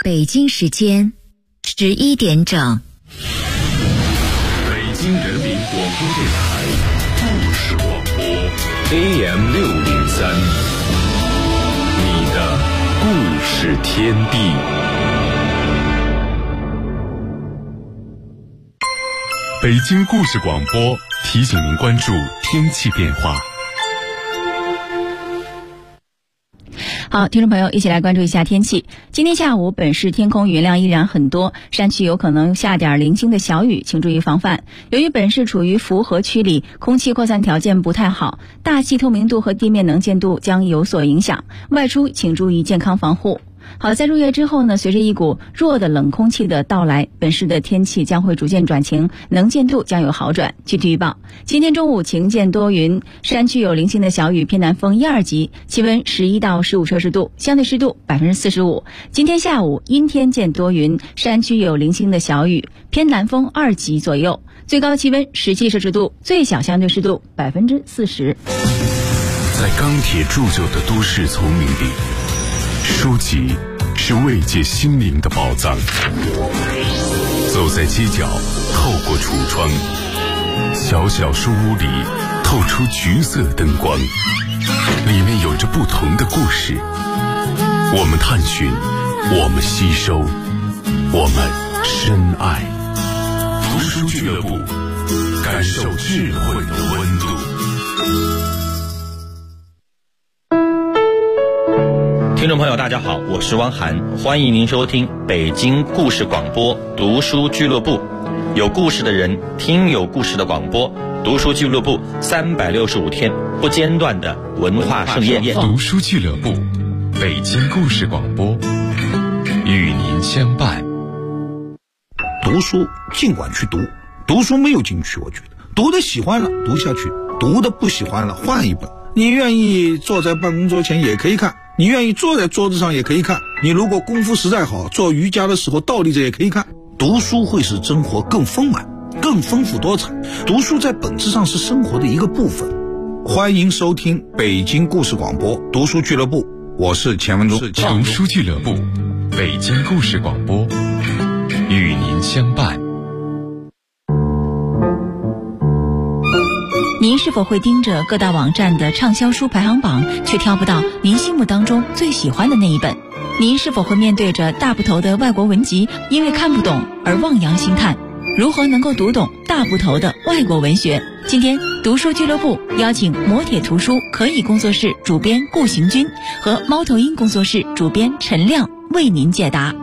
北京时间11点整。 北京人民广播电台故事广播 AM603， 你的故事天地。北京故事广播提醒您关注天气变化。 好，听众朋友，一起来关注一下天气。今天下午本市天空云量依然很多，山区有可能下点零星的小雨，请注意防范。由于本市处于福河区里，空气扩散条件不太好，大气透明度和地面能见度将有所影响，外出请注意健康防护。好，在入夜之后呢，随着一股弱的冷空气的到来，本市的天气将会逐渐转晴，能见度将有好转。具体预报：今天中午晴间多云，山区有零星的小雨，偏南风1、2级，气温11到15摄氏度，相对湿度45%。今天下午阴天见多云，山区有零星的小雨，偏南风2级左右，最高气温17摄氏度，最小相对湿度40%。 在钢铁铸就的都市丛林里，书籍是慰藉心灵的宝藏。走在街角，透过橱窗，小小书屋里透出橘色灯光，里面有着不同的故事。我们探寻，我们吸收，我们深爱。读书俱乐部，感受智慧的温度。 听众朋友大家好，我是汪涵，欢迎您收听北京故事广播读书俱乐部，有故事的人听有故事的广播，读书俱乐部365天不间断的文化盛宴。 读书俱乐部，北京故事广播，与您相伴。 读书尽管去读，读书没有禁区，我觉得读的喜欢了读下去，读的不喜欢了换一本。你愿意坐在办公桌前也可以看，你愿意坐在桌子上也可以看，你如果功夫实在好，做瑜伽的时候倒立着也可以看。读书会使生活更丰满，更丰富多彩。读书在本质上是生活的一个部分。欢迎收听北京故事广播读书俱乐部，我是钱文忠。 读书俱乐部，北京故事广播，与您相伴。 您是否会盯着各大网站的畅销书排行榜，却挑不到您心目当中最喜欢的那一本？您是否会面对着大部头的外国文集，因为看不懂而望洋兴叹？如何能够读懂大部头的外国文学？今天读书俱乐部邀请磨铁图书可以工作室主编顾行军和猫头鹰工作室主编陈亮为您解答。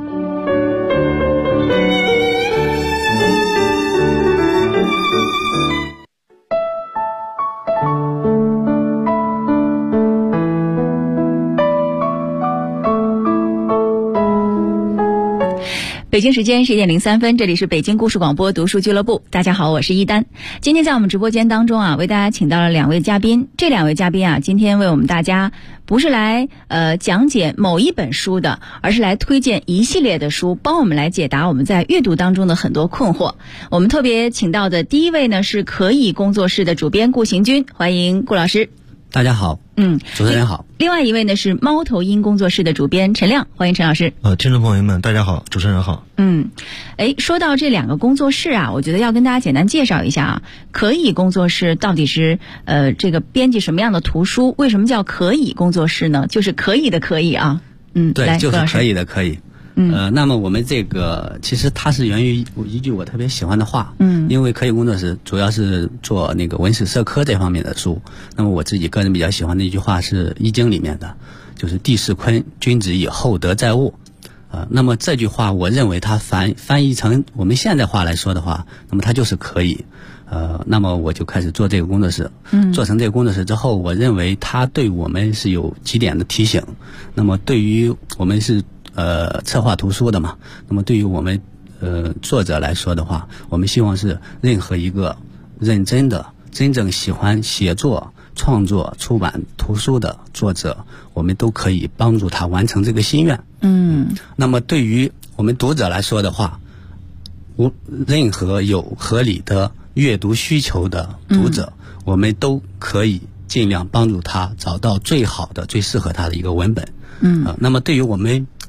北京时间11点03分，这里是北京故事广播读书俱乐部。大家好，我是一丹。今天在我们直播间当中啊，为大家请到了2位嘉宾。这2位嘉宾啊，今天为我们大家不是来讲解某一本书的，而是来推荐一系列的书，帮我们来解答我们在阅读当中的很多困惑。我们特别请到的第一位呢是可以工作室的主编顾行军，欢迎顾老师。 大家好，主持人好。 另外一位呢是猫头鹰工作室的主编陈亮，欢迎陈老师。 听众朋友们，大家好，主持人好。 说到这2个工作室啊，我觉得要跟大家简单介绍一下啊。可以工作室到底是这个编辑什么样的图书？为什么叫可以工作室呢？就是可以的可以啊。 对，就是可以的可以。那么我们这个其实它是源于一句我特别喜欢的话。因为可以工作室主要是做那个文史社科这方面的书。那么我自己个人比较喜欢的一句话是《易经》里面的，就是地势坤，君子以厚德载物。那么这句话我认为它翻译成我们现代话来说的话，那么它就是可以。那么我就开始做这个工作室。做成这个工作室之后，我认为它对我们是有几点的提醒。那么对于我们是策划图书的嘛，那么对于我们作者来说的话，我们希望是任何一个认真的真正喜欢写作创作出版图书的作者，我们都可以帮助他完成这个心愿。那么对于我们读者来说的话，任何有合理的阅读需求的读者，我们都可以尽量帮助他找到最好的最适合他的一个文本。那么对于我们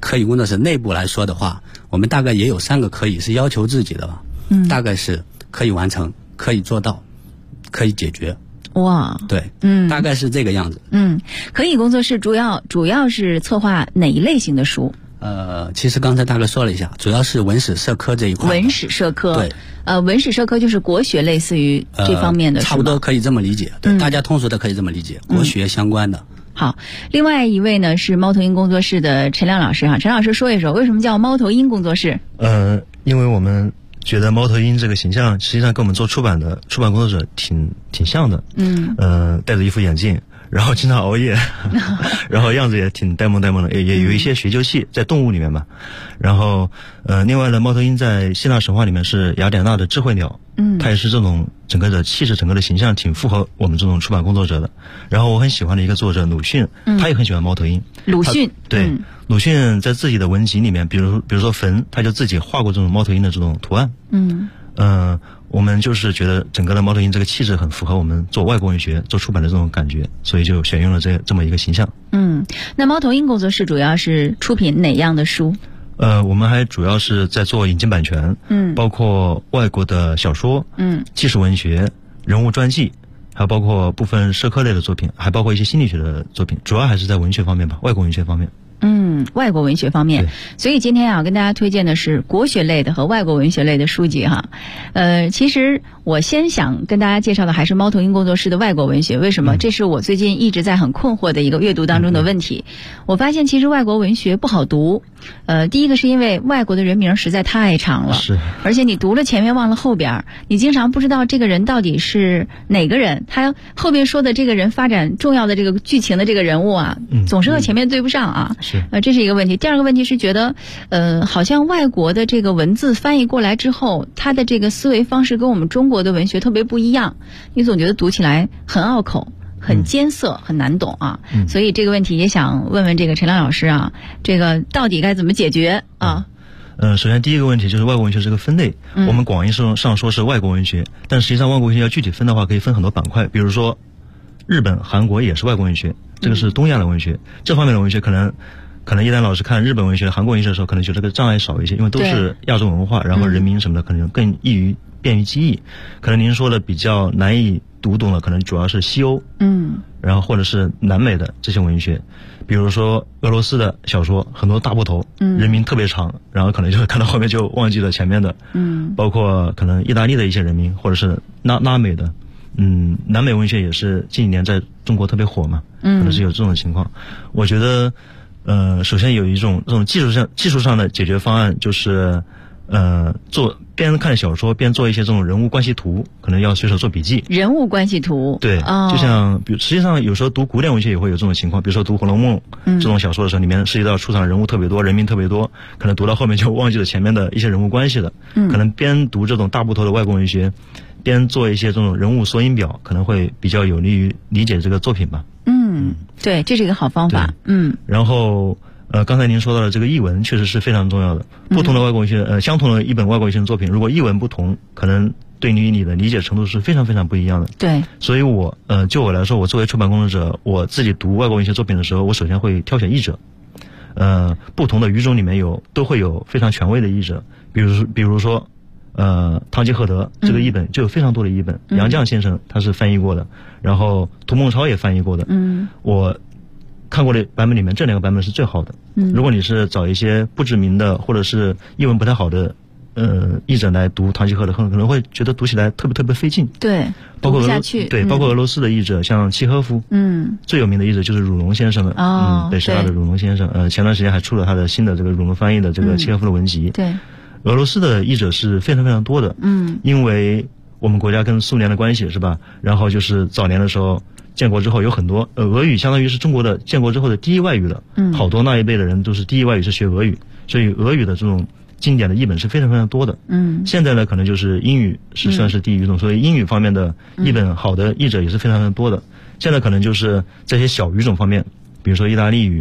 可以工作室内部来说的话，我们大概也有3个可以是要求自己的吧，大概是可以完成、可以做到、可以解决。 哇， 对，大概是这个样子。 可以工作室主要是策划哪一类型的书？ 其实刚才大概说了一下，主要是文史社科这一块。 文史社科， 对， 文史社科就是国学，类似于这方面的， 差不多可以这么理解。对，大家通俗的可以这么理解，国学相关的。 好，另外一位呢是猫头鹰工作室的陈亮老师哈，陈老师说一说为什么叫猫头鹰工作室？ 因为我们觉得猫头鹰这个形象实际上跟我们做出版工作者挺像的。戴着一副眼镜，然后经常熬夜，然后样子也挺呆萌的，也有一些学究系在动物里面嘛。然后另外呢，猫头鹰在希腊神话里面是雅典娜的智慧鸟，它也是这种整个的气质、整个的形象挺符合我们这种出版工作者的。然后我很喜欢的一个作者鲁迅，他也很喜欢猫头鹰。 鲁迅， 对，鲁迅在自己的文集里面，比如说坟，他就自己画过这种猫头鹰的这种图案。我们就是觉得整个的猫头鹰这个气质很符合我们做外国文学、做出版的这种感觉，所以就选用了这么一个形象。 那猫头鹰工作室主要是出品哪样的书？ 我们还主要是在做引进版权，包括外国的小说，纪实文学、人物传记，还有包括部分社科类的作品，还包括一些心理学的作品，主要还是在文学方面吧，外国文学方面。 外国文学方面，所以今天跟大家推荐的是国学类的和外国文学类的书籍哈。其实我先想跟大家介绍的还是猫头鹰工作室的外国文学，为什么？这是我最近一直在很困惑的一个阅读当中的问题。我发现其实外国文学不好读，第一个是因为外国的人名实在太长了，而且你读了前面忘了后边，你经常不知道这个人到底是哪个人，他后边说的这个人发展重要的这个剧情的这个人物啊，总是和前面对不上啊。这是一个问题。第二个问题是觉得，好像外国的这个文字翻译过来之后，他的这个思维方式跟我们中国的文学特别不一样，你总觉得读起来很拗口、很艰涩、很难懂啊。所以这个问题也想问问这个陈亮老师啊，这个到底该怎么解决啊？ 首先第一个问题就是外国文学这个分类，我们广义上说是外国文学，但实际上外国文学要具体分的话，可以分很多板块，比如说日本、韩国也是外国文学，这个是东亚的文学。这方面的文学可能一旦老师看日本文学、韩国文学的时候，可能觉得这个障碍少一些，因为都是亚洲文化，然后人民什么的可能更便于记忆。可能您说的比较难以读懂的，可能主要是西欧，然后或者是南美的这些文学，比如说俄罗斯的小说，很多大部头，人名特别长，然后可能就看到后面就忘记了前面的，包括可能意大利的一些人名，或者是拉美的。南美文学也是近几年在中国特别火嘛，可能是有这种情况。我觉得首先有一种这种技术上的解决方案，就是边看小说边做一些这种人物关系图，可能要随手做笔记。人物关系图，对，就像实际上有时候读古典文学也会有这种情况，比如说读《红楼梦》这种小说的时候，里面涉及到出场人物特别多，人名特别多，可能读到后面就忘记了前面的一些人物关系了。可能边读这种大部头的外国文学，边做一些这种人物索引表，可能会比较有利于理解这个作品吧。对，这是一个好方法。然后刚才您说到的这个译文确实是非常重要的。不同的外国文学，相同的一本外国文学作品，如果译文不同，可能对于你的理解程度是非常非常不一样的。对，所以就我来说，我作为出版工作者，我自己读外国文学作品的时候，我首先会挑选译者。不同的语种里面都会有非常权威的译者，比如说堂吉诃德这个译本就有非常多的译本，杨绛先生他是翻译过的，然后涂梦超也翻译过的。我看过的版本里面，这两个版本是最好的。如果你是找一些不知名的或者是译文不太好的译者来读堂吉诃德，可能会觉得读起来特别费劲。对，包括读不下去。对，包括俄罗斯的译者，像契诃夫，最有名的译者就是汝龙先生的，北师大的汝龙先生，前段时间还出了他的新的这个汝龙翻译的这个契诃夫的文集。对，俄罗斯的译者是非常非常多的。因为我们国家跟苏联的关系是吧？然后就是早年的时候。建国之后有很多俄语相当于是中国的建国之后的第一外语了，好多那一辈的人都是第一外语是学俄语，所以俄语的这种经典的译本是非常非常多的。现在呢可能就是英语是算是第一语种，所以英语方面的译本好的译者也是非常非常多的。现在可能就是这些小语种方面，比如说意大利语、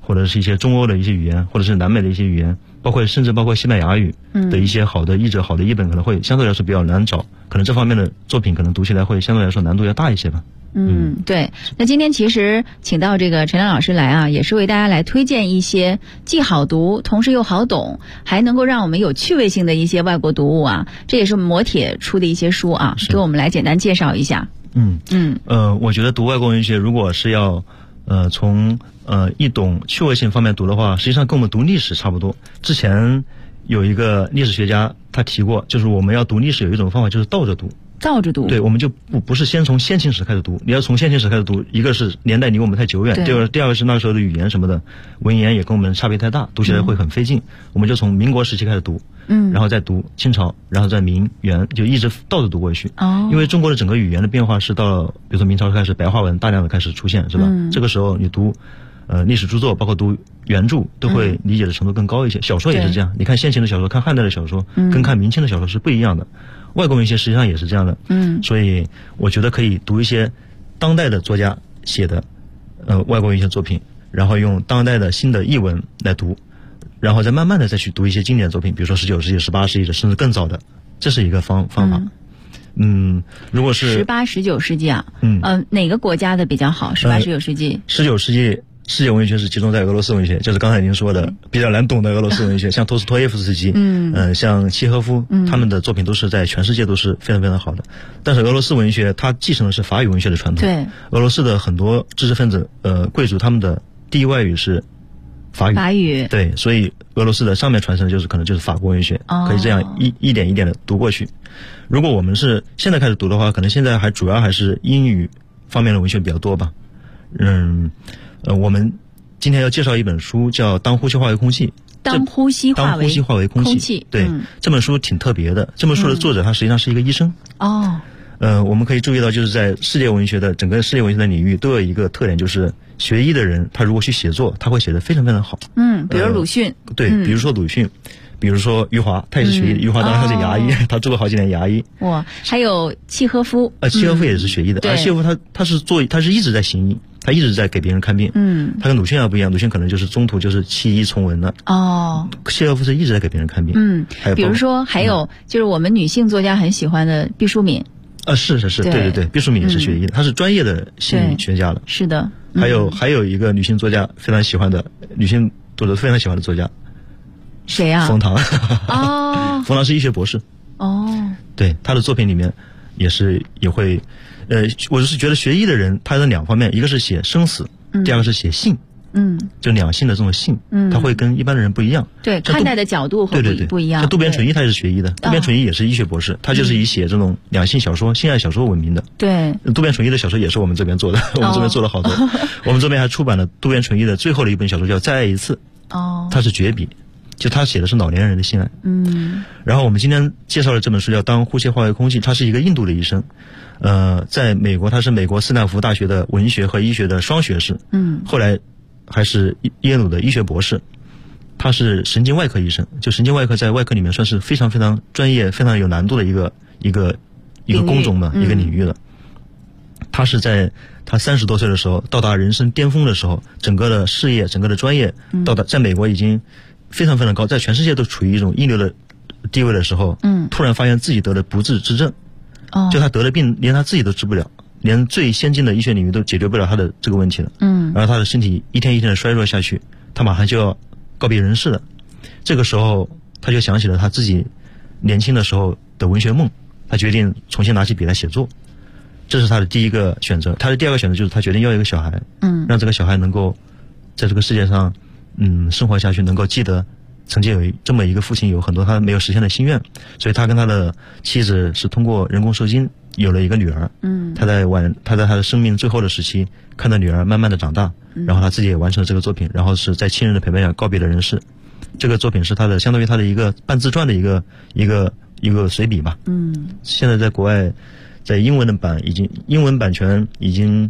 或者是一些中欧的一些语言，或者是南美的一些语言，甚至包括西班牙语的一些好的译者、好的译本，可能会相对来说比较难找，可能这方面的作品可能读起来会相对来说难度要大一些吧。 对。那今天其实请到这个陈亮老师来啊，也是为大家来推荐一些既好读，同时又好懂，还能够让我们有趣味性的一些外国读物啊。这也是磨铁出的一些书啊，给我们来简单介绍一下。 我觉得读外国文学，如果是要从易懂趣味性方面读的话，实际上跟我们读历史差不多。之前有一个历史学家他提过，就是我们要读历史有一种方法，就是倒着读。对，我们就不是先从先秦史开始读，你要从先秦史开始读，一个是年代离我们太久远，第二个是那个时候的语言什么的文言也跟我们差别太大，读起来会很费劲。我们就从民国时期开始读，然后再读清朝，然后再明元，就一直倒着读过去。因为中国的整个语言的变化是到比如说明朝开始白话文大量的开始出现，是吧？这个时候你读历史著作，包括读原著，都会理解的程度更高一些。小说也是这样，你看先秦的小说，看汉代的小说，跟看明清的小说是不一样的。外国文学实际上也是这样的，所以我觉得可以读一些当代的作家写的外国文学作品，然后用当代的新的译文来读，然后再慢慢的再去读一些经典作品，比如说19世纪、18世纪的，甚至更早的，这是一个方法。如果是 18、19世纪啊，哪个国家的比较好？18、19世纪 ？19世纪世界文学是集中在俄罗斯文学，就是刚才您说的比较难懂的俄罗斯文学，像托斯托耶夫斯基，像契诃夫，他们的作品都是在全世界都是非常非常好的。但是俄罗斯文学它继承的是法语文学的传统， 对， 俄罗斯的很多知识分子、贵族，他们的第一外语是法语，对，所以俄罗斯的上面传承的可能就是法国文学，可以这样一点一点的读过去。如果我们是现在开始读的话，可能现在主要还是英语方面的文学比较多吧。我们今天要介绍一本书，叫《当呼吸化为空气》。 当呼吸化为空气， 对，这本书挺特别的。这本书的作者他实际上是一个医生。我们可以注意到，就是在整个世界文学的领域都有一个特点，就是学医的人他如果去写作，他会写得非常非常好。 比如鲁迅， 对，比如说鲁迅。比如说余华，他也是学医的。余华当然他是牙医，他做了好几年牙医。 还有契诃夫， 契诃夫也是学医的。契诃夫他是一直在行医，他一直在给别人看病。他跟鲁迅不一样，鲁迅可能就是中途就是弃医从文了。契诃夫是一直在给别人看病。 比如说还有就是我们女性作家很喜欢的毕淑敏。 是，对，毕淑敏也是学医的，她是专业的心理学家了。 是的。 还有一个女性作家非常喜欢的作家。 谁呀？ 冯唐。冯唐是医学博士。对，他的作品里面也会，我就是觉得学医的人他有两方面，一个是写生死，第二个是写性。就两性的这种性，他会跟一般的人不一样。 对，看待的角度和不一样。 像渡边淳一他也是学医的，渡边淳一也是医学博士，他就是以写这种两性小说、性爱小说闻名的。 对， 渡边淳一的小说也是我们这边做的，我们这边做了好多。我们这边还出版了渡边淳一的最后的一本小说，叫《再爱一次》。他是绝笔。就他写的是老年人的性爱。然后我们今天介绍的这本书叫《当呼吸化为空气》，他是一个印度的医生，在美国他是美国斯坦福大学的文学和医学的双学士，后来还是耶鲁的医学博士。他是神经外科医生，就神经外科在外科里面算是非常非常专业、非常有难度的一个工种的一个领域了。他是在他30多岁的时候，到达人生巅峰的时候，整个的事业、整个的专业在美国已经非常非常高，在全世界都处于一种一流的地位的时候，突然发现自己得了不治之症。就他得了病，连他自己都治不了，连最先进的医学领域都解决不了他的这个问题了。然后他的身体一天一天的衰弱下去，他马上就要告别人世了。这个时候，他就想起了他自己年轻的时候的文学梦，他决定重新拿起笔来写作。这是他的第一个选择。他的第二个选择就是他决定要一个小孩，让这个小孩能够在这个世界上生活下去，能够记得曾经有这么一个父亲有很多他没有实现的心愿。所以他跟他的妻子是通过人工受精有了一个女儿。他在他的生命最后的时期看到女儿慢慢的长大，然后他自己也完成了这个作品，然后是在亲人的陪伴下告别了人世。这个作品是他的相当于他的一个半自传的一个随笔吧。现在在国外，在英文版权已经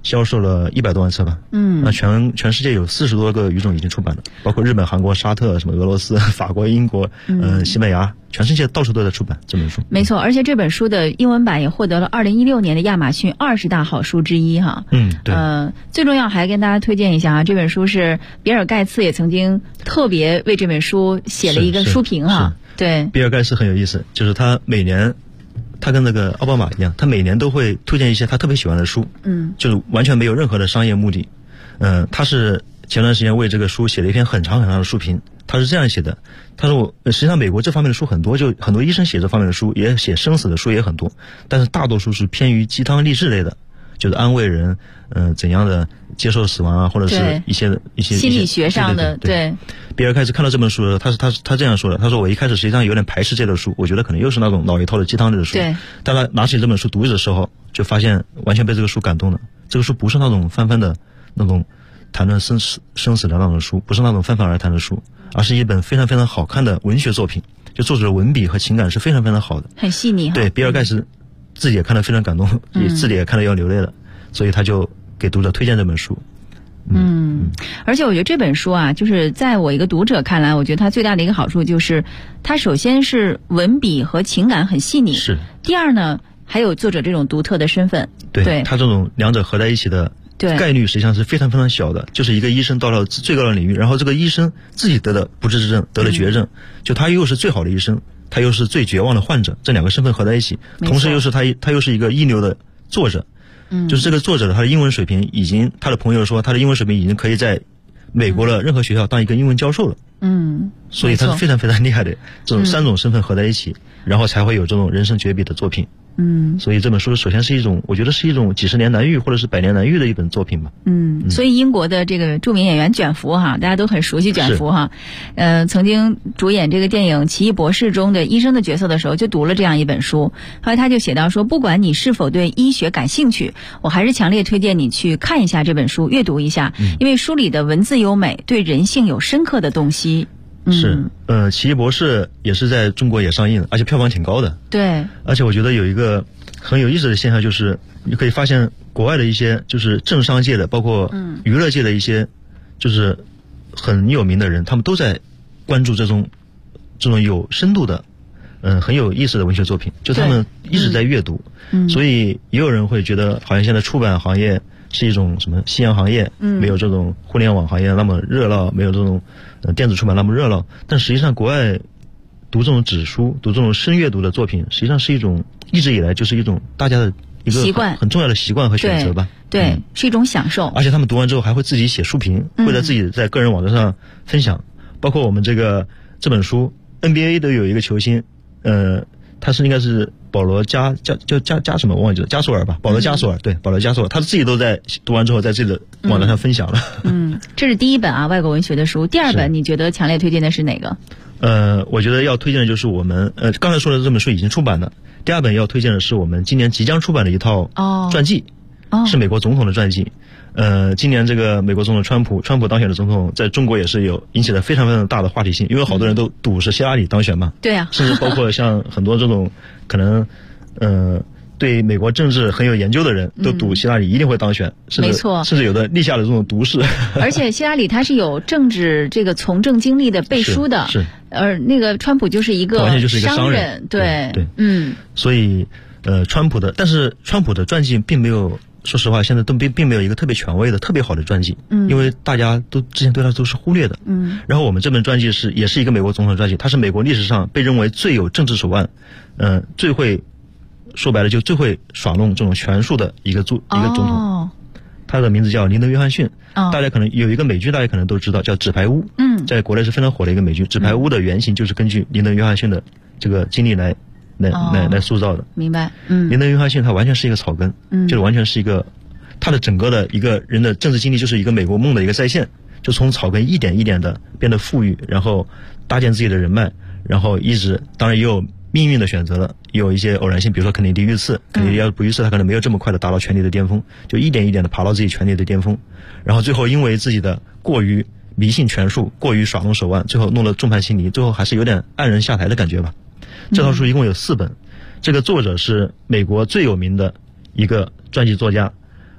销售了100多万册吧。那全世界有40多个语种已经出版了，包括日本、韩国、沙特、什么俄罗斯、法国、英国、西班牙，全世界到处都在出版这本书。 没错，而且这本书的英文版也获得了2016年的亚马逊20大好书之一哈。 对。 最重要还跟大家推荐一下啊，这本书是比尔盖茨也曾经特别为这本书写了一个书评哈。对， 比尔盖茨很有意思，就是他每年。他跟那个奥巴马一样，他每年都会推荐一些他特别喜欢的书，就是完全没有任何的商业目的。他是前段时间为这个书写了一篇很长很长的书评，他是这样写的，他说实际上美国这方面的书很多，就很多医生写这方面的书，也写生死的书也很多，但是大多数是偏于鸡汤励志类的，就是安慰人，怎样的接受死亡啊，或者是一些心理学上的。对。 比尔盖茨看到这本书的时候，他这样说的，他说我一开始实际上有点排斥这类书，我觉得可能又是那种老一套的鸡汤类的书。 对。 但他拿起这本书读的时候，就发现完全被这个书感动了。这个书不是那种泛泛的那种谈论生死的那种书，不是那种泛泛而谈的书，而是一本非常非常好看的文学作品。就作者的文笔和情感是非常非常好的， 很细腻哈。 对，比尔盖茨自己也看得非常感动，也自己也看得要流泪了，所以他就给读者推荐这本书。 而且我觉得这本书啊，就是在我一个读者看来，我觉得它最大的一个好处就是，它首先是文笔和情感很细腻， 是。 第二呢，还有作者这种独特的身份，对他这种两者合在一起的概率实际上是非常非常小的。就是一个医生到了最高的领域，然后这个医生自己得了不治之症，得了绝症，就他又是最好的医生，他又是最绝望的患者，这两个身份合在一起，同时又是他又是一个一流的作者。就是这个作者他的英文水平已经，他的朋友说他的英文水平已经可以在美国的任何学校当一个英文教授了。所以他是非常非常厉害的，这种3种身份合在一起，然后才会有这种人生绝笔的作品。所以这本书首先是一种，我觉得是一种几十年难遇或者是100年难遇的一本作品吧。 所以英国的这个著名演员卷福哈，大家都很熟悉卷福哈，曾经主演这个电影《奇异博士》中的医生的角色的时候，就读了这样一本书。后来他就写到说，不管你是否对医学感兴趣，我还是强烈推荐你去看一下这本书，阅读一下，因为书里的文字优美，对人性有深刻的洞悉。 是，奇异博士也是在中国也上映了，而且票房挺高的。 对。 而且我觉得有一个很有意思的现象，就是你可以发现国外的一些就是政商界的，包括娱乐界的一些就是很有名的人，他们都在关注这种有深度的很有意思的文学作品，就他们一直在阅读。所以也有人会觉得好像现在出版行业是一种什么夕阳行业，没有这种互联网行业那么热闹，没有这种电子出版那么热闹。但实际上国外读这种纸书，读这种深阅读的作品，实际上是一种一直以来就是一种大家的一个习惯，很重要的习惯和选择吧。 对，是一种享受。 而且他们读完之后还会自己写书评，会在自己在个人网站上分享。包括我们这本书 NBA 都有一个球星，他是应该是保罗加什么我忘记了，加索尔吧，保罗加索尔，对，保罗加索尔，他自己都在读完之后在自己的网站上分享了。 这是第一本啊，外国文学的书。第二本你觉得强烈推荐的是哪个？ 我觉得要推荐的就是我们刚才说的这本书已经出版的，第二本要推荐的是我们今年即将出版的一套传记，是美国总统的传记。今年这个美国总统川普当选的总统，在中国也是有引起了非常非常大的话题性，因为好多人都赌是希拉里当选嘛。 对啊。 甚至包括像很多这种可能对美国政治很有研究的人都赌希拉里一定会当选， 没错， 甚至有的立下了这种毒誓。 而且希拉里他是有政治这个从政经历的背书的， 是。 而那个川普就是一个完全就是一个商人， 对。 所以但是川普的传记并没有。说实话，现在都并没有一个特别权威的、特别好的传记，因为大家之前对他都是忽略的。然后我们这本传记也是一个美国总统传记，它是美国历史上被认为最有政治手腕，最会说白了就最会耍弄这种权术的一个总统。他的名字叫林德·约翰逊。大家可能有一个美剧，大家可能都知道，叫《纸牌屋》。在国内是非常火的一个美剧，《纸牌屋》的原型就是根据林德·约翰逊的这个经历来塑造的。 明白。 林德·约翰逊他完全是一个草根，就是完全是一个他的整个的一个人的政治经历就是一个美国梦的一个再现，就从草根一点一点的变得富裕，然后搭建自己的人脉，然后一直当然也有命运的选择了，也有一些偶然性，比如说肯尼迪遇刺，肯尼迪要不遇刺他可能没有这么快的达到权力的巅峰，就一点一点的爬到自己权力的巅峰，然后最后因为自己的过于迷信权术，过于耍弄手腕，最后弄了众叛亲离，最后还是有点黯然下台的感觉吧。这套书一共有4本，这个作者是美国最有名的一个传记作家，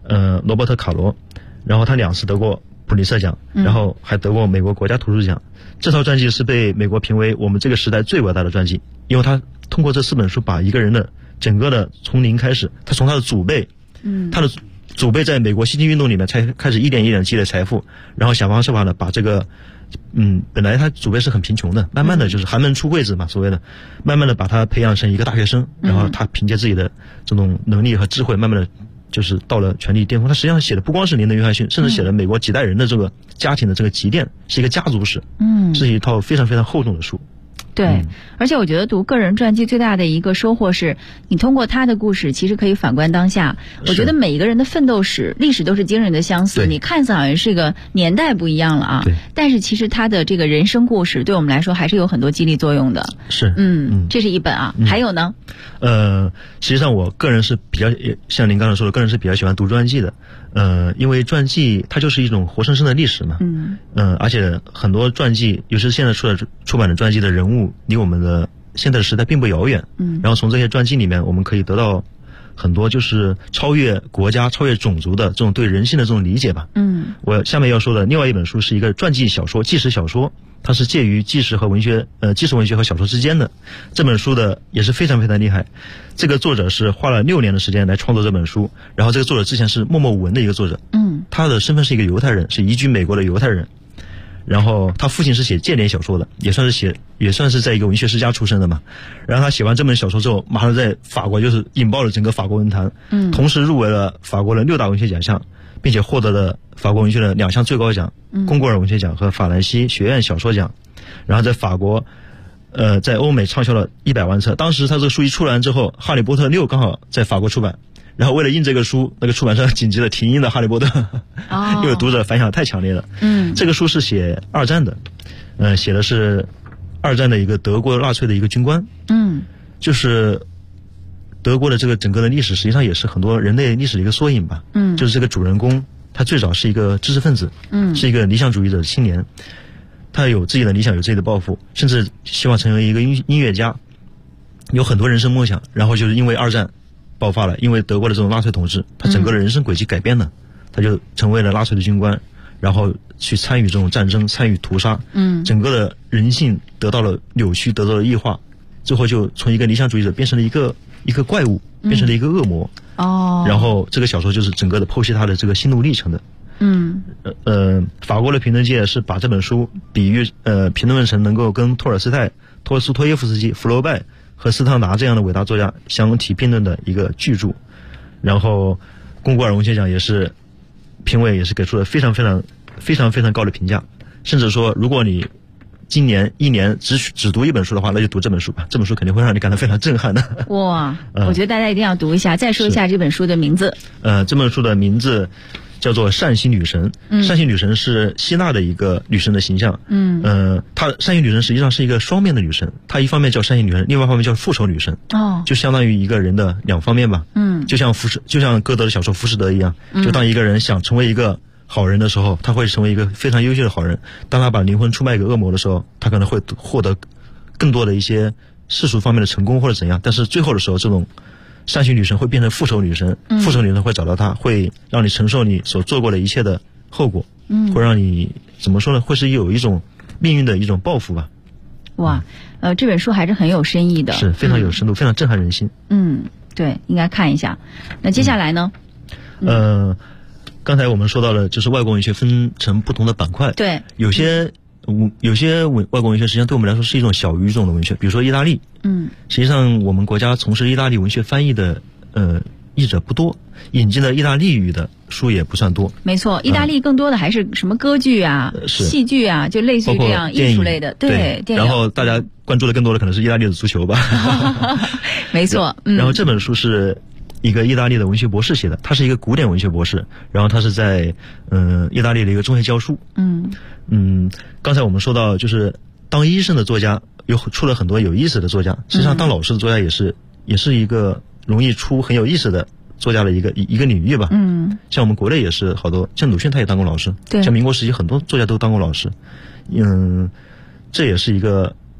罗伯特·卡罗，然后他2次得过普利策奖，然后还得过美国国家图书奖。这套传记是被美国评为我们这个时代最伟大的传记，因为他通过这4本书把一个人的整个的从零开始，他从他的祖辈，他的祖辈在美国西进运动里面才开始一点一点积累财富，然后想方设法的把这个本来他祖辈是很贫穷的，慢慢的就是寒门出贵子嘛，所谓的，慢慢的把他培养成一个大学生，然后他凭借自己的这种能力和智慧，慢慢的就是到了权力巅峰。他实际上写的不光是林登·约翰逊，甚至写了美国几代人的这个家庭的这个积淀，是一个家族史，是一套非常非常厚重的书。 对，而且我觉得读个人传记最大的一个收获是，你通过他的故事，其实可以反观当下。我觉得每一个人的奋斗史、历史都是惊人的相似。你看似好像是个年代不一样了啊，但是其实他的这个人生故事对我们来说还是有很多激励作用的。 是， 这是一本啊，还有呢？ 实际上我个人是比较像您刚才说的，个人是比较喜欢读传记的。因为传记它就是一种活生生的历史嘛。而且很多传记，尤其是现在出版的传记的人物，离我们的现在的时代并不遥远。然后从这些传记里面，我们可以得到很多就是超越国家、超越种族的这种对人性的这种理解吧。我下面要说的另外一本书是一个传记小说、纪实小说，它是介于纪实文学和小说之间的。这本书的也是非常非常厉害。这个作者是花了6年的时间来创作这本书，然后这个作者之前是默默无闻的一个作者。他的身份是一个犹太人，是移居美国的犹太人。然后他父亲是写间谍小说的，也算是在一个文学世家出身的嘛。然后他写完这本小说之后，马上在法国就是引爆了整个法国文坛，同时入围了法国的6大文学奖项，并且获得了法国文学的2项最高奖，龚古尔文学奖和法兰西学院小说奖。然后在法国在欧美畅销了100万册。当时他这个书一出来之后，哈利波特6刚好在法国出版，然后为了印这个书，那个出版社紧急的停印了哈利波特，因为读者反响太强烈了。这个书是写2战的，写的是2战的一个德国纳粹的一个军官。就是德国的这个整个的历史实际上也是很多人类历史的一个缩影吧。就是这个主人公他最早是一个知识分子，是一个理想主义者青年，他有自己的理想，有自己的抱负，甚至希望成为一个音乐家，有很多人生梦想。然后就是因为2战爆发了，因为德国的这种纳粹统治，他整个的人生轨迹改变了，他就成为了纳粹的军官，然后去参与这种战争，参与屠杀。整个的人性得到了扭曲，得到了异化，最后就从一个理想主义者变成了一个怪物，变成了一个恶魔。然后这个小说就是整个的剖析他的这个心路历程的。法国的评论界是把这本书比喻评论成能够跟托尔斯泰、托斯托耶夫斯基、福楼拜和斯汤达这样的伟大作家相提并论的一个巨著。然后龚古尔文学奖也是评委也是给出了非常非常非常非常高的评价，甚至说如果你今年1年只读一本书的话，那就读这本书吧，这本书肯定会让你感到非常震撼的。 哇，我觉得大家一定要读一下。再说一下这本书的名字。 这本书的名字叫做善心女神。善心女神是希腊的一个女神的形象。她善心女神实际上是一个双面的女神，她一方面叫善心女神，另外一方面叫复仇女神。就相当于一个人的2方面吧。就像歌德的小说《浮士德》一样，就当一个人想成为一个好人的时候，他会成为一个非常优秀的好人。当他把灵魂出卖给恶魔的时候，他可能会获得更多的一些世俗方面的成功或者怎样。但是最后的时候，这种善心女神会变成复仇女神，复仇女神会找到他，会让你承受你所做过的一切的后果，会让你怎么说呢？会是有一种命运的一种报复吧。 哇，这本书还是很有深意的， 是非常有深度，非常震撼人心。 对，应该看一下。那接下来呢？ 刚才我们说到了，就是外国文学分成不同的板块。 对， 有些外国文学实际上对我们来说是一种小语种的文学，比如说意大利。实际上我们国家从事意大利文学翻译的译者不多，引进的意大利语的书也不算多。 没错，意大利更多的还是什么歌剧啊、戏剧啊，就类似于这样艺术类的。对，电影。 然后大家关注的更多的可能是意大利的足球吧。 没错。 然后这本书是一个意大利的文学博士写的，他是一个古典文学博士，然后他是在意大利的一个中学教书。刚才我们说到，就是当医生的作家出了很多有意思的作家，实际上当老师的作家也是一个容易出很有意思的作家的一个领域吧。像我们国内也是好多，像鲁迅他也当过老师，像民国时期很多作家都当过老师。这也是一个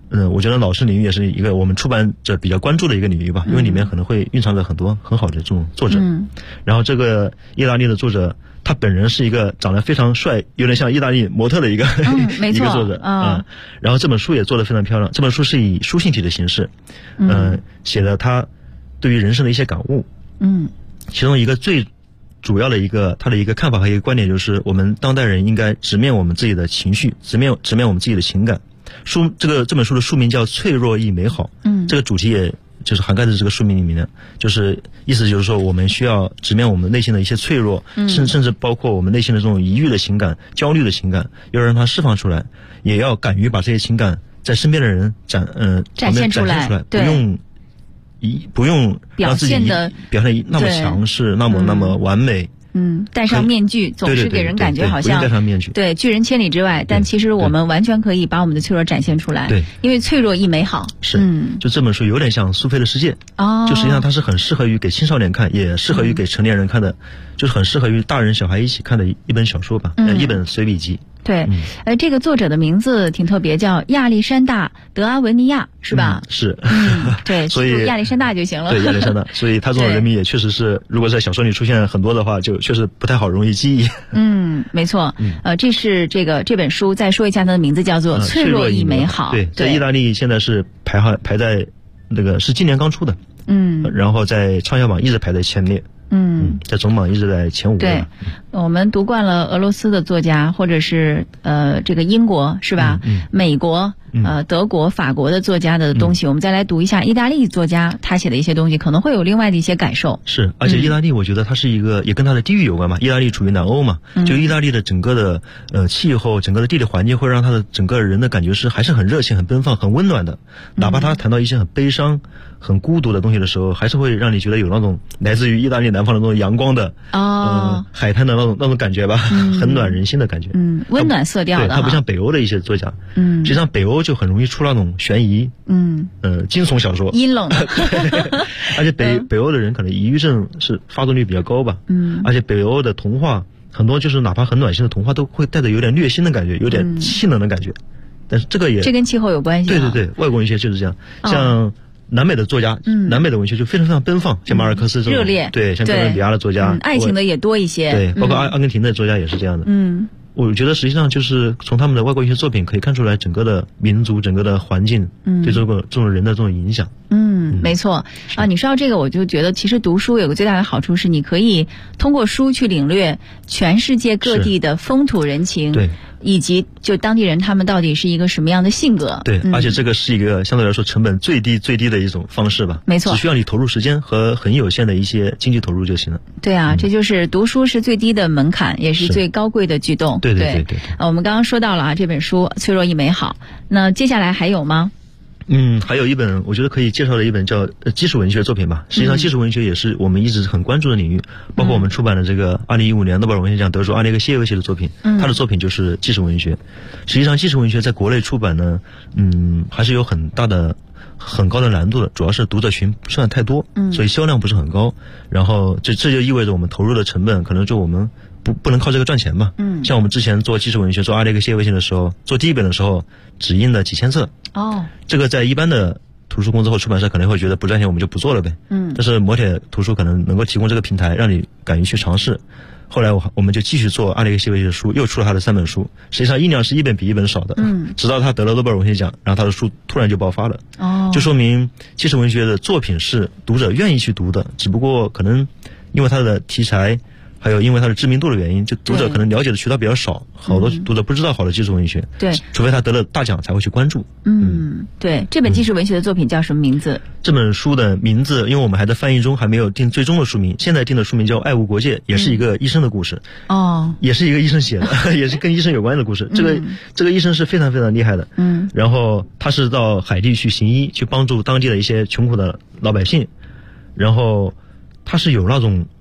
我觉得老师领域也是一个我们出版者比较关注的一个领域吧，因为里面可能会蕴藏着很多很好的这种作者。然后这个意大利的作者，他本人是一个长得非常帅，有点像意大利模特的一个没错一个作者然后这本书也做得非常漂亮，这本书是以书信体的形式，写了他对于人生的一些感悟。其中一个最主要的他的一个看法和一个观点就是，我们当代人应该直面我们自己的情绪，直面我们自己的情感。这本书的书名叫《脆弱亦美好》，这个主题也就是涵盖在这个书名里面的，就是意思就是说，我们需要直面我们内心的一些脆弱，甚至包括我们内心的这种抑郁的情感、焦虑的情感，要让它释放出来，也要敢于把这些情感在身边的人展现出来，不用让自己表现那么强势，那么完美。 戴上面具总是给人感觉好像戴上面具， 对，拒人千里之外，但其实我们完全可以把我们的脆弱展现出来。 对， 因为脆弱亦美好。 是，就这本书有点像苏菲的世界就实际上它是很适合于给青少年看，也适合于给成年人看的，就是很适合于大人小孩一起看的一本小说吧，一本随笔集。 对，这个作者的名字挺特别，叫亚历山大·德阿文尼亚，是吧？ 是， 对， 所以亚历山大就行了。 对，亚历山大，所以他这种人名也确实是，如果在小说里出现很多的话，就确实不太好容易记忆。 没错。这是这本书，再说一下它的名字叫做《脆弱亦美好》。 对，在意大利现在是排在那个是今年刚出的。然后在畅销榜一直排在前列。在总榜一直在前5位。 对，我们读惯了俄罗斯的作家，或者是这个英国是吧？美国、德国、法国的作家的东西，我们再来读一下意大利作家他写的一些东西，可能会有另外的一些感受。 是，而且意大利我觉得它是一个也跟它的地域有关嘛，意大利处于南欧嘛，就意大利的整个的气候，整个的地理环境会让他的整个人的感觉还是很热情、很奔放、很温暖的。哪怕他谈到一些很悲伤、很孤独的东西的时候，还是会让你觉得有那种来自于意大利南方的那种阳光的海滩的那种感觉吧，很暖人心的感觉。 温暖色调的。 对，它不像北欧的一些作家。实际上北欧就很容易出那种悬疑，惊悚小说， 阴冷的。 而且北欧的人可能抑郁症是发作率比较高吧。而且北欧的童话很多就是哪怕很暖心的童话都会带着有点虐心的感觉，有点气冷的感觉。但是这跟气候有关系。 对，外国文学就是这样。像南美的作家，南美的文学就非常非常奔放，像马尔克斯这种热烈， 对，像哥伦比亚的作家， 爱情的也多一些， 对，包括阿根廷的作家也是这样的。我觉得实际上就是从他们的外国文学作品可以看出来整个的民族、整个的环境对这种人的这种影响。 没错啊，你说到这个，我就觉得其实读书有个最大的好处是，你可以通过书去领略全世界各地的风土人情， 对， 以及就当地人他们到底是一个什么样的性格。 对，而且这个是一个相对来说成本最低的一种方式吧。 没错，只需要你投入时间和很有限的一些经济投入就行了。 对啊，这就是读书是最低的门槛，也是最高贵的举动。 对。 我们刚刚说到了这本书《脆弱亦美好》，那接下来还有吗？ 还有一本我觉得可以介绍的一本叫基础文学作品吧。实际上基础文学也是我们一直很关注的领域，包括我们出版的这个2015年诺贝尔文学奖得主阿列克谢耶维奇的作品，他的作品就是基础文学。实际上基础文学在国内出版呢，还是有很高的难度的，主要是读者群不算太多，所以销量不是很高。然后这就意味着我们投入的成本可能就我们不能靠这个赚钱嘛。像我们之前做基础文学做阿列克谢耶维奇的时候，做第一本的时候只印了几千册。这个在一般的图书公司或出版社可能会觉得不赚钱，我们就不做了呗。但是磨铁图书可能能够提供这个平台，让你敢于去尝试。后来我们就继续做阿列克谢耶维奇的书，又出了他的3本书，实际上印量是一本比一本少的。直到他得了诺贝尔文学奖，然后他的书突然就爆发了。就说明基础文学的作品是读者愿意去读的，只不过可能因为他的题材还有因为它的知名度的原因，就读者可能了解的渠道比较少，好多读者不知道好的基础文学。 对， 除非他得了大奖才会去关注。 对，这本基础文学的作品叫什么名字？ 这本书的名字，因为我们还在翻译中，还没有定最终的书名。现在定的书名叫《爱无国界》，也是一个医生的故事。也是一个医生写的，也是跟医生有关的故事。这个医生是非常非常厉害的。然后他是到海地去行医，去帮助当地的一些穷苦的老百姓。然后他是有那种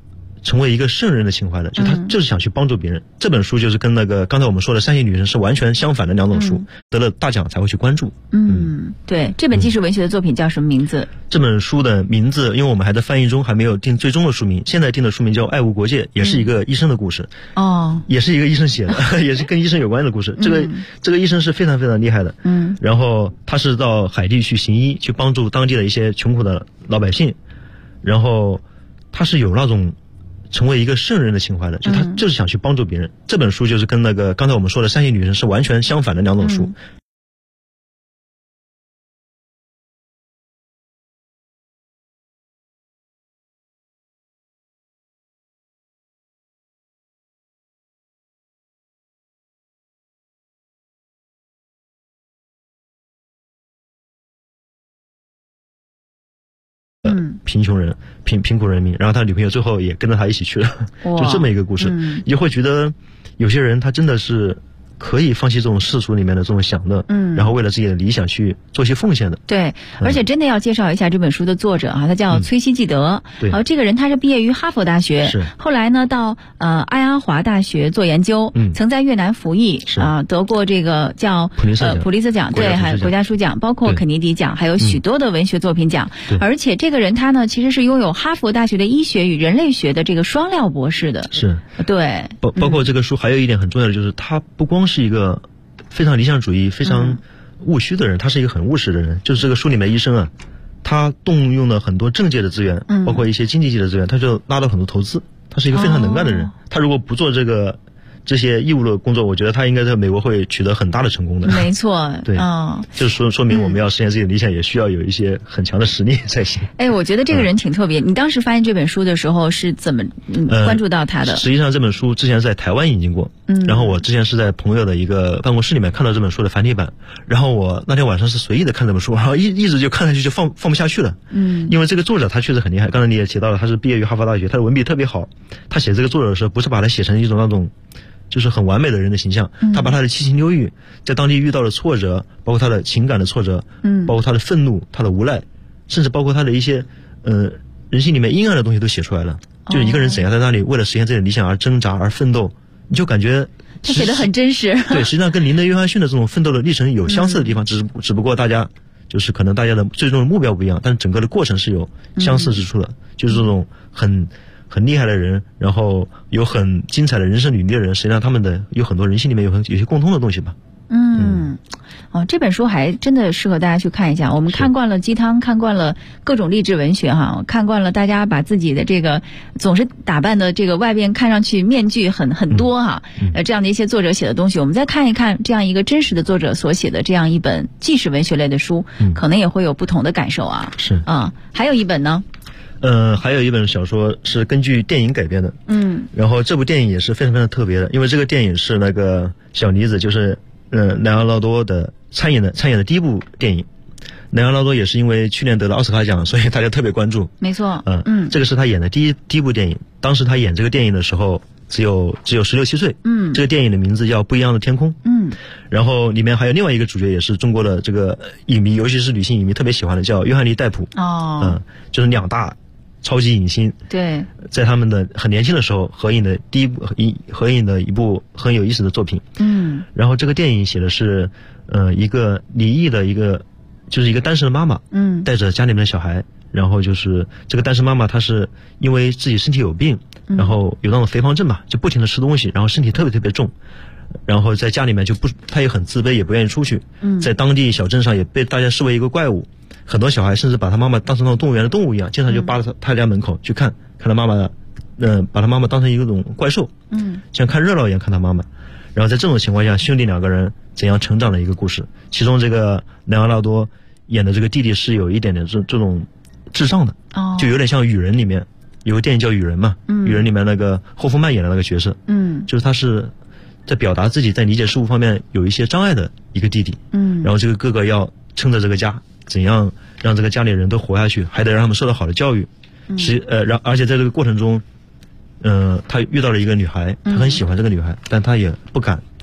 成为一个圣人的情怀的，就他就是想去帮助别人。这本书就是跟那个刚才我们说的《山系女人》是完全相反的两种书，得了大奖才会去关注。 对，这本纪实文学的作品叫什么名字？ 这本书的名字，因为我们还在翻译中，还没有定最终的书名。现在定的书名叫《爱无国界》，也是一个医生的故事。也是一个医生写的，也是跟医生有关的故事。这个医生是非常非常厉害的。然后他是到海地去行医，去帮助当地的一些穷苦的老百姓。然后他是有那种成为一个圣人的情怀的，就他就是想去帮助别人。这本书就是跟那个刚才我们说的《山系女人》是完全相反的两种书。贫穷人、贫苦人民，然后他女朋友最后也跟着他一起去了，就这么一个故事。你就会觉得有些人他真的是可以放弃这种世俗里面的这种享乐，然后为了自己的理想去做一些奉献的。 对，而且真的要介绍一下这本书的作者啊，他叫崔西纪德。对，这个人他是毕业于哈佛大学，后来呢到爱阿华大学做研究，曾在越南服役得过这个叫普利策奖，对，还有国家书奖，包括肯尼迪奖，还有许多的文学作品奖。而且这个人他呢其实是拥有哈佛大学的医学与人类学的这个双料博士的。是，对， 包括这个书还有一点很重要的就是他不光是一个非常理想主义、非常务虚的人，他是一个很务实的人。就是这个书里面医生啊，他动用了很多政界的资源，包括一些经济界的资源，他就拉到很多投资。他是一个非常能干的人。他如果不做这些义务的工作，我觉得他应该在美国会取得很大的成功的。 没错， 对，就是说明我们要实现自己的理想，也需要有一些很强的实力才行。 我觉得这个人挺特别。你当时翻译这本书的时候是怎么关注到他的？ 实际上这本书之前在台湾引进过，然后我之前是在朋友的一个办公室里面看到这本书的繁体版，然后我那天晚上是随意的看这本书，然后一直就看下去就放不下去了。因为这个作者他确实很厉害，刚才你也提到了，他是毕业于哈佛大学，他的文笔特别好。他写这个作者的时候，不是把他写成一种那种就是很完美的人的形象，他把他的七情六欲，在当地遇到的挫折，包括他的情感的挫折，包括他的愤怒、他的无奈，甚至包括他的一些人性里面阴暗的东西都写出来了。就是一个人怎样在那里为了实现自己的理想而挣扎而奋斗，你就感觉他写得很真实。 对，实际上跟林德·约翰逊的这种奋斗的历程有相似的地方，只不过大家就是可能大家的最终的目标不一样，但是整个的过程是有相似之处的。就是这种很厉害的人，然后有很精彩的人生履历的人，实际上他们的有很多人性里面有些共通的东西吧。 这本书还真的适合大家去看一下。我们看惯了鸡汤，看惯了各种励志文学哈，看惯了大家把自己的这个总是打扮的这个外边看上去面具很多哈，这样的一些作者写的东西，我们再看一看这样一个真实的作者所写的这样一本纪实文学类的书，可能也会有不同的感受啊。是啊，还有一本呢。 还有一本小说是根据电影改编的，然后这部电影也是非常非常特别的，因为这个电影是那个小妮子，就是莱昂纳多的参演的第一部电影。莱昂纳多也是因为去年得了奥斯卡奖，所以大家特别关注。 没错， 这个是他演的第一部电影。当时他演这个电影的时候只有16、17岁。这个电影的名字叫《不一样的天空》。然后里面还有另外一个主角，也是中国的这个影迷，尤其是女性影迷特别喜欢的，叫约翰尼·戴普。就是两大超级影星，对，在他们的很年轻的时候合影的一部很有意思的作品。然后这个电影写的是一个离异的一个单身的妈妈，带着家里面的小孩，然后就是这个单身妈妈她是因为自己身体有病，然后有那种肥胖症嘛，就不停的吃东西，然后身体特别特别重，然后在家里面她也很自卑，也不愿意出去，在当地小镇上也被大家视为一个怪物。很多小孩甚至把他妈妈当成那种动物园的动物一样，经常就扒着他家门口去看他妈妈，把他妈妈当成一种怪兽，像看热闹一样看他妈妈。然后在这种情况下，兄弟两个人怎样成长的一个故事。其中这个莱昂纳多演的这个弟弟是有一点点这种智障的，就有点像《雨人》里面有个电影叫《雨人》嘛，雨人》里面那个霍夫曼演的那个角色，就是他是在表达自己在理解事物方面有一些障碍的一个弟弟，然后这个哥哥要撑着这个家，怎样让这个家里人都活下去，还得让他们受到好的教育。而且在这个过程中，他遇到了一个女孩，他很喜欢这个女孩，但他也不敢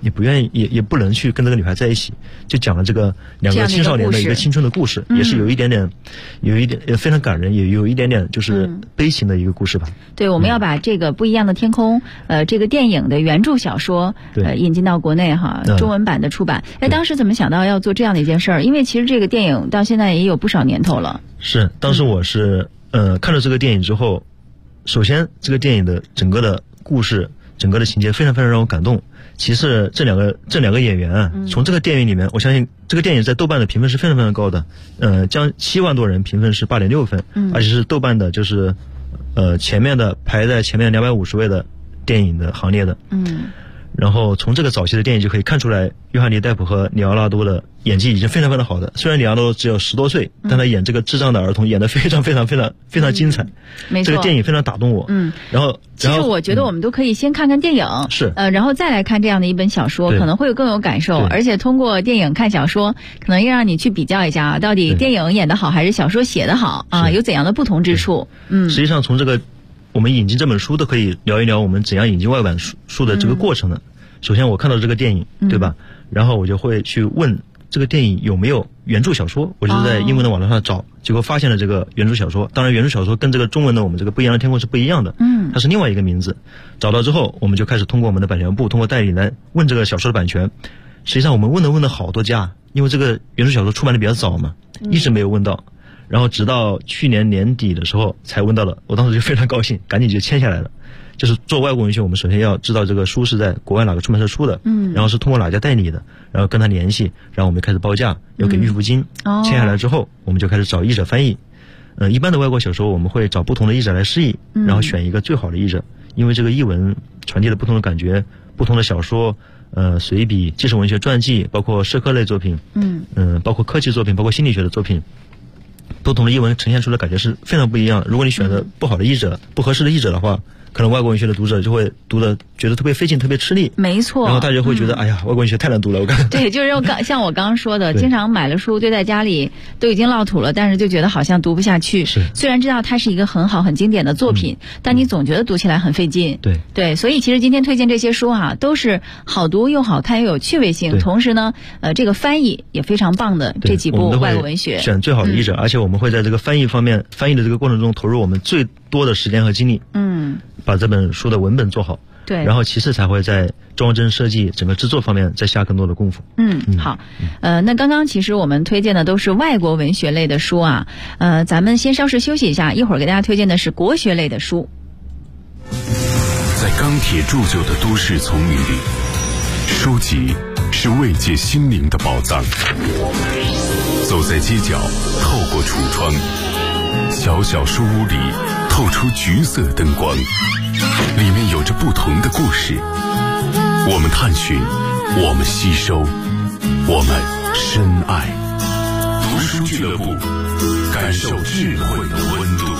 也不愿意，也不能去跟这个女孩在一起，就讲了这个两个青少年的一个青春的故事，也是有一点非常感人，也有一点点就是悲情的一个故事吧。 对，我们要把这个不一样的天空，这个电影的原著小说，引进到国内哈，中文版的出版。当时怎么想到要做这样的一件事儿？因为其实这个电影到现在也有不少年头了。是，当时我是看了这个电影之后，首先这个电影的整个的故事、整个的情节非常非常让我感动。其次，这两个演员啊，从这个电影里面，我相信这个电影在豆瓣的评分是非常非常高的，将7万多人评分是8.6分，而且是豆瓣的就是前面的排在前面250位的电影的行列的。然后从这个早期的电影就可以看出来，约翰尼·戴普和里奥纳多的演技已经非常非常好的。虽然里奥纳多只有10多岁，但他演这个智障的儿童演得非常非常非常非常精彩。没错，这个电影非常打动我。然后其实我觉得我们都可以先看看电影，是然后再来看这样的一本小说，可能会更有感受。而且通过电影看小说，可能要让你去比较一下啊，到底电影演得好还是小说写得好啊，有怎样的不同之处。实际上从这个我们引进这本书都可以聊一聊我们怎样引进外版书的这个过程的。首先我看到这个电影，对吧？然后我就会去问这个电影有没有原著小说，我就在英文的网络上找，结果发现了这个原著小说。当然原著小说跟这个中文的我们这个不一样的天空是不一样的，它是另外一个名字。找到之后，我们就开始通过我们的版权部，通过代理来问这个小说的版权。实际上我们问了好多家，因为这个原著小说出版的比较早嘛，一直没有问到。然后直到去年年底的时候才问到了，我当时就非常高兴，赶紧就签下来了。就是做外国文学，我们首先要知道这个书是在国外哪个出版社出的，然后是通过哪家代理的，然后跟他联系，然后我们开始报价，要给预付金，签下来之后，我们就开始找译者翻译。一般的外国小说我们会找不同的译者来释译，然后选一个最好的译者，因为这个译文传递了不同的感觉，不同的小说，随笔、纪实文学、传记，包括社科类作品，包括科技作品，包括心理学的作品。不同的译文呈现出的感觉是非常不一样的。如果你选择不好的译者、不合适的译者的话，可能外国文学的读者就会读的觉得特别费劲、特别吃力。没错。然后大家会觉得，哎呀，外国文学太难读了，我感觉。对，就是像我刚刚说的，经常买了书堆在家里都已经落土了，但是就觉得好像读不下去。是。虽然知道它是一个很好、很经典的作品，但你总觉得读起来很费劲。对，所以其实今天推荐这些书啊，都是好读又好看又有趣味性，同时呢，这个翻译也非常棒的这几部外国文学。选最好的译者，而且我们会在这个翻译方面，翻译的这个过程中投入我们最多的时间和精力。把这本书的文本做好，对，然后其次才会在装帧设计、整个制作方面再下更多的功夫。好，那刚刚其实我们推荐的都是外国文学类的书啊，咱们先稍事休息一下，一会儿给大家推荐的是国学类的书。 在钢铁铸就的都市丛林里，书籍是慰藉心灵的宝藏。走在街角，透过橱窗，小小书屋里透出橘色灯光，里面有着不同的故事。我们探寻，我们吸收，我们深爱。读书俱乐部，感受智慧的温度。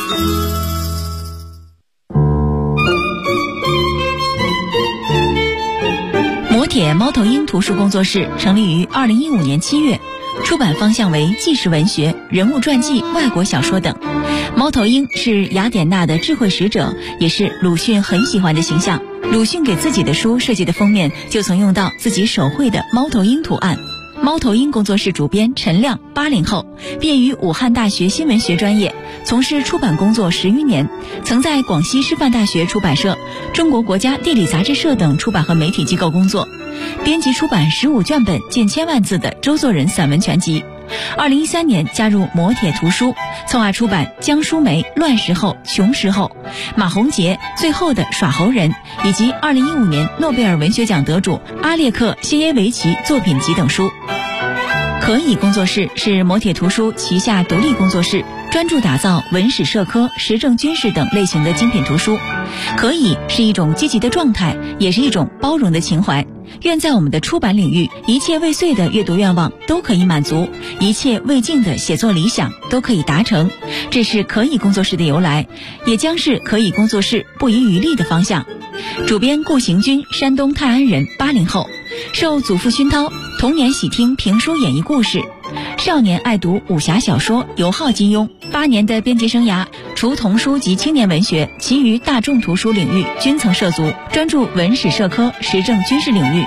磨铁猫头鹰图书工作室成立于2015年7月，出版方向为纪实文学、人物传记、外国小说等。猫头鹰是雅典娜的智慧使者，也是鲁迅很喜欢的形象。鲁迅给自己的书设计的封面就曾用到自己手绘的猫头鹰图案。猫头鹰工作室主编陈亮，80后，毕业于武汉大学新闻学专业，从事出版工作10余年，曾在广西师范大学出版社、中国国家地理杂志社等出版和媒体机构工作，编辑出版15卷本近1000万字的周作人散文全集。2013年加入磨铁图书，策划出版江淑梅《乱石后》《穷时候》，马鸿杰《最后的耍猴人》，以及2015年诺贝尔文学奖得主阿列克谢耶维奇作品集等书。可以工作室是磨铁图书旗下独立工作室，专注打造文史社科、时政军事等类型的精品图书。可以是一种积极的状态，也是一种包容的情怀。愿在我们的出版领域，一切未遂的阅读愿望都可以满足，一切未尽的写作理想都可以达成。这是可以工作室的由来，也将是可以工作室不遗余力的方向。主编顾行军，山东泰安人，80后，受祖父熏陶，童年喜听评书演绎故事，少年爱读武侠小说，尤好金庸。8年的编辑生涯， 除童书及青年文学，其余大众图书领域均曾涉足，专注文史社科、时政军事领域。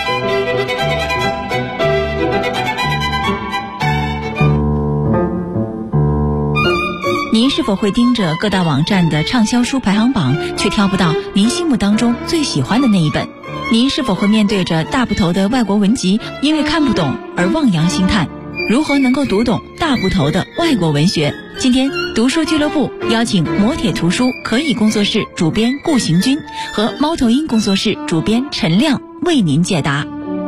您是否会盯着各大网站的畅销书排行榜，却挑不到您心目当中最喜欢的那一本？您是否会面对着大部头的外国文集，因为看不懂而望洋兴叹？如何能够读懂大部头的外国文学？今天读书俱乐部邀请磨铁图书可以工作室主编顾行军和猫头鹰工作室主编陈亮为您解答。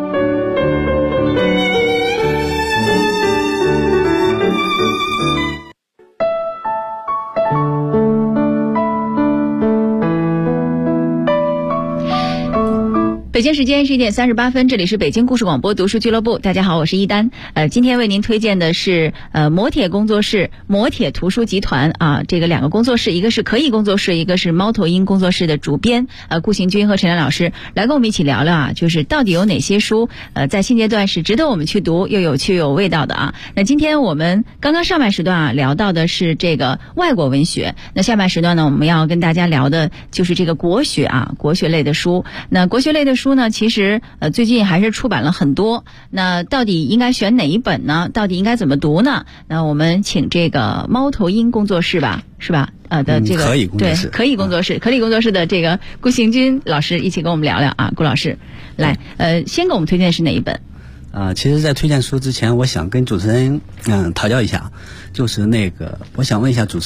北京时间11点38分，这里是北京故事广播读书俱乐部。大家好，我是一丹。今天为您推荐的是磨铁工作室、磨铁图书集团啊，这个两个工作室，一个是可以工作室，一个是猫头鹰工作室的主编顾行军和陈亮老师来跟我们一起聊聊啊，就是到底有哪些书在现阶段是值得我们去读，又有趣又有味道的啊。那今天我们刚刚上半时段啊聊到的是这个外国文学，那下半时段呢，我们要跟大家聊的就是这个国学啊，国学类的书。那国学类的书呢，其实最近还是出版了很多。那到底应该选哪一本呢？到底应该怎么读呢？那我们请这个猫头鹰工作室吧，是吧？的这个可以工作室， 对，可以工作室，可以工作室的这个顾行军老师一起跟我们聊聊啊。顾老师，来，先给我们推荐的是哪一本？ 其实，在推荐书之前，我想跟主持人讨教一下，就是那个，我想问一下主持人。